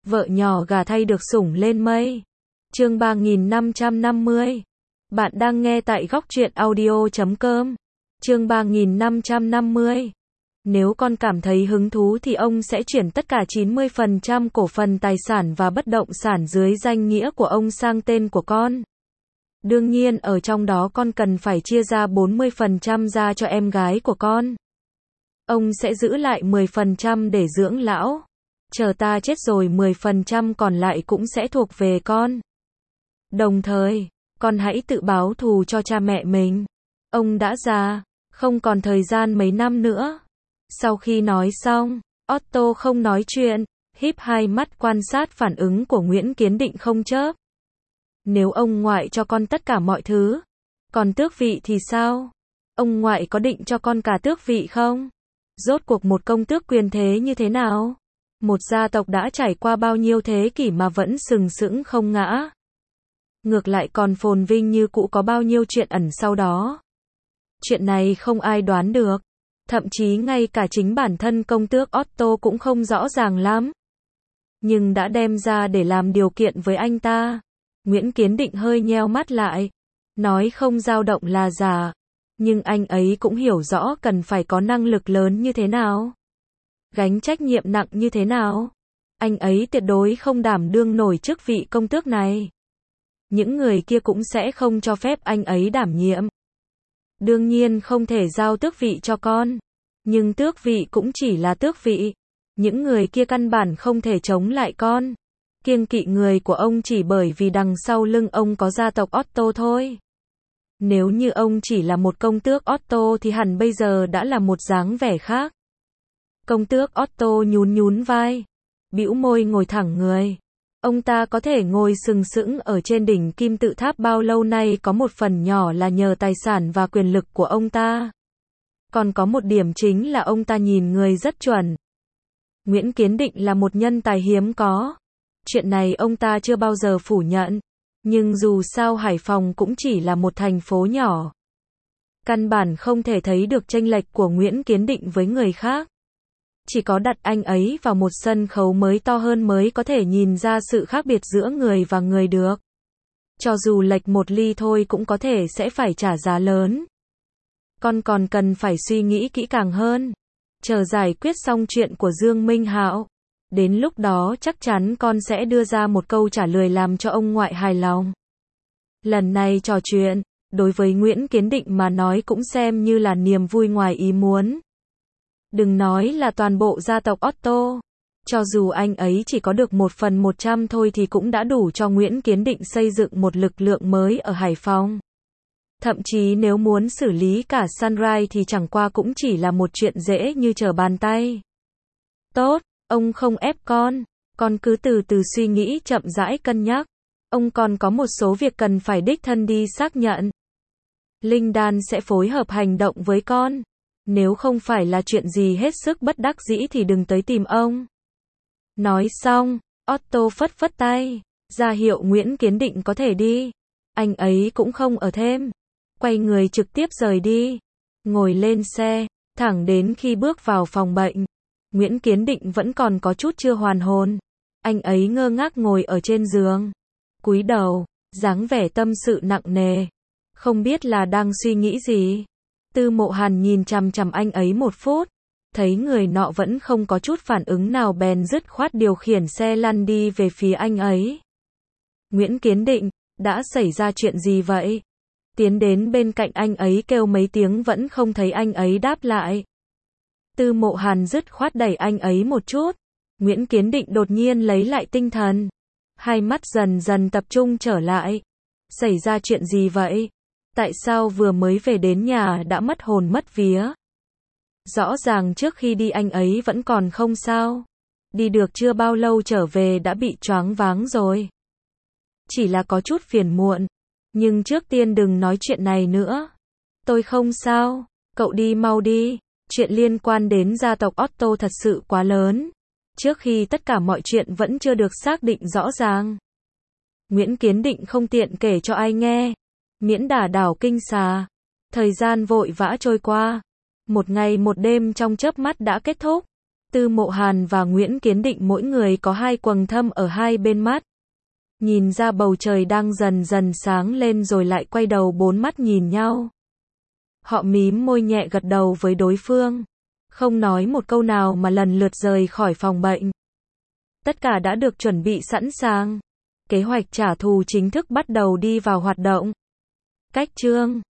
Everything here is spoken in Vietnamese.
Vợ nhỏ gả thay được sủng lên mây. Chương 3550. Bạn đang nghe tại góc truyện audio.com. Chương 3550. Nếu con cảm thấy hứng thú thì ông sẽ chuyển tất cả 90% cổ phần tài sản và bất động sản dưới danh nghĩa của ông sang tên của con. Đương nhiên ở trong đó con cần phải chia ra 40% ra cho em gái của con. Ông sẽ giữ lại 10% để dưỡng lão. Chờ ta chết rồi 10% còn lại cũng sẽ thuộc về con. Đồng thời, con hãy tự báo thù cho cha mẹ mình. Ông đã già, không còn thời gian mấy năm nữa. Sau khi nói xong, Otto không nói chuyện, híp hai mắt quan sát phản ứng của Nguyễn Kiến Định không chớp. Nếu ông ngoại cho con tất cả mọi thứ, còn tước vị thì sao? Ông ngoại có định cho con cả tước vị không? Rốt cuộc một công tước quyền thế như thế nào? Một gia tộc đã trải qua bao nhiêu thế kỷ mà vẫn sừng sững không ngã. Ngược lại còn phồn vinh như cũ có bao nhiêu chuyện ẩn sau đó. Chuyện này không ai đoán được. Thậm chí ngay cả chính bản thân công tước Otto cũng không rõ ràng lắm. Nhưng đã đem ra để làm điều kiện với anh ta. Nguyễn Kiến Định hơi nheo mắt lại. Nói không dao động là giả. Nhưng anh ấy cũng hiểu rõ cần phải có năng lực lớn như thế nào. Gánh trách nhiệm nặng như thế nào. Anh ấy tuyệt đối không đảm đương nổi chức vị công tước này. Những người kia cũng sẽ không cho phép anh ấy đảm nhiệm. Đương nhiên không thể giao tước vị cho con. Nhưng tước vị cũng chỉ là tước vị. Những người kia căn bản không thể chống lại con. Kiêng kỵ người của ông chỉ bởi vì đằng sau lưng ông có gia tộc Otto thôi. Nếu như ông chỉ là một công tước Otto thì hẳn bây giờ đã là một dáng vẻ khác. Công tước Otto nhún vai, bĩu môi ngồi thẳng người. Ông ta có thể ngồi sừng sững ở trên đỉnh kim tự tháp bao lâu nay có một phần nhỏ là nhờ tài sản và quyền lực của ông ta. Còn có một điểm chính là ông ta nhìn người rất chuẩn. Nguyễn Kiến Định là một nhân tài hiếm có. Chuyện này ông ta chưa bao giờ phủ nhận. Nhưng dù sao Hải Phòng cũng chỉ là một thành phố nhỏ. Căn bản không thể thấy được chênh lệch của Nguyễn Kiến Định với người khác. Chỉ có đặt anh ấy vào một sân khấu mới to hơn mới có thể nhìn ra sự khác biệt giữa người và người được. Cho dù lệch một ly thôi cũng có thể sẽ phải trả giá lớn. Con còn cần phải suy nghĩ kỹ càng hơn. Chờ giải quyết xong chuyện của Dương Minh Hạo. Đến lúc đó chắc chắn con sẽ đưa ra một câu trả lời làm cho ông ngoại hài lòng. Lần này trò chuyện, đối với Nguyễn Kiến Định mà nói cũng xem như là niềm vui ngoài ý muốn. Đừng nói là toàn bộ gia tộc Otto. Cho dù anh ấy chỉ có được 1/100 thôi thì cũng đã đủ cho Nguyễn Kiến Định xây dựng một lực lượng mới ở Hải Phòng. Thậm chí nếu muốn xử lý cả Sunrise thì chẳng qua cũng chỉ là một chuyện dễ như trở bàn tay. Tốt, ông không ép con cứ từ từ suy nghĩ chậm rãi cân nhắc. Ông còn có một số việc cần phải đích thân đi xác nhận. Linh Đan sẽ phối hợp hành động với con. Nếu không phải là chuyện gì hết sức bất đắc dĩ thì đừng tới tìm ông. Nói xong, Otto phất phất tay, ra hiệu Nguyễn Kiến Định có thể đi. Anh ấy cũng không ở thêm. Quay người trực tiếp rời đi. Ngồi lên xe, thẳng đến khi bước vào phòng bệnh. Nguyễn Kiến Định vẫn còn có chút chưa hoàn hồn. Anh ấy ngơ ngác ngồi ở trên giường. Cúi đầu, dáng vẻ tâm sự nặng nề. Không biết là đang suy nghĩ gì. Tư Mộ Hàn nhìn chằm chằm anh ấy một phút. Thấy người nọ vẫn không có chút phản ứng nào bèn dứt khoát điều khiển xe lăn đi về phía anh ấy. Nguyễn Kiến Định, đã xảy ra chuyện gì vậy? Tiến đến bên cạnh anh ấy kêu mấy tiếng vẫn không thấy anh ấy đáp lại. Tư Mộ Hàn dứt khoát đẩy anh ấy một chút. Nguyễn Kiến Định đột nhiên lấy lại tinh thần. Hai mắt dần dần tập trung trở lại. Xảy ra chuyện gì vậy? Tại sao vừa mới về đến nhà đã mất hồn mất vía? Rõ ràng trước khi đi anh ấy vẫn còn không sao. Đi được chưa bao lâu trở về đã bị choáng váng rồi. Chỉ là có chút phiền muộn. Nhưng trước tiên đừng nói chuyện này nữa. Tôi không sao. Cậu đi mau đi. Chuyện liên quan đến gia tộc Otto thật sự quá lớn. Trước khi tất cả mọi chuyện vẫn chưa được xác định rõ ràng. Nguyễn Kiến Định không tiện kể cho ai nghe. Miễn đả đảo kinh xà. Thời gian vội vã trôi qua. Một ngày một đêm trong chớp mắt đã kết thúc. Tư Mộ Hàn và Nguyễn Kiến Định mỗi người có hai quầng thâm ở hai bên mắt. Nhìn ra bầu trời đang dần dần sáng lên rồi lại quay đầu bốn mắt nhìn nhau. Họ mím môi nhẹ gật đầu với đối phương. Không nói một câu nào mà lần lượt rời khỏi phòng bệnh. Tất cả đã được chuẩn bị sẵn sàng. Kế hoạch trả thù chính thức bắt đầu đi vào hoạt động. Cách chương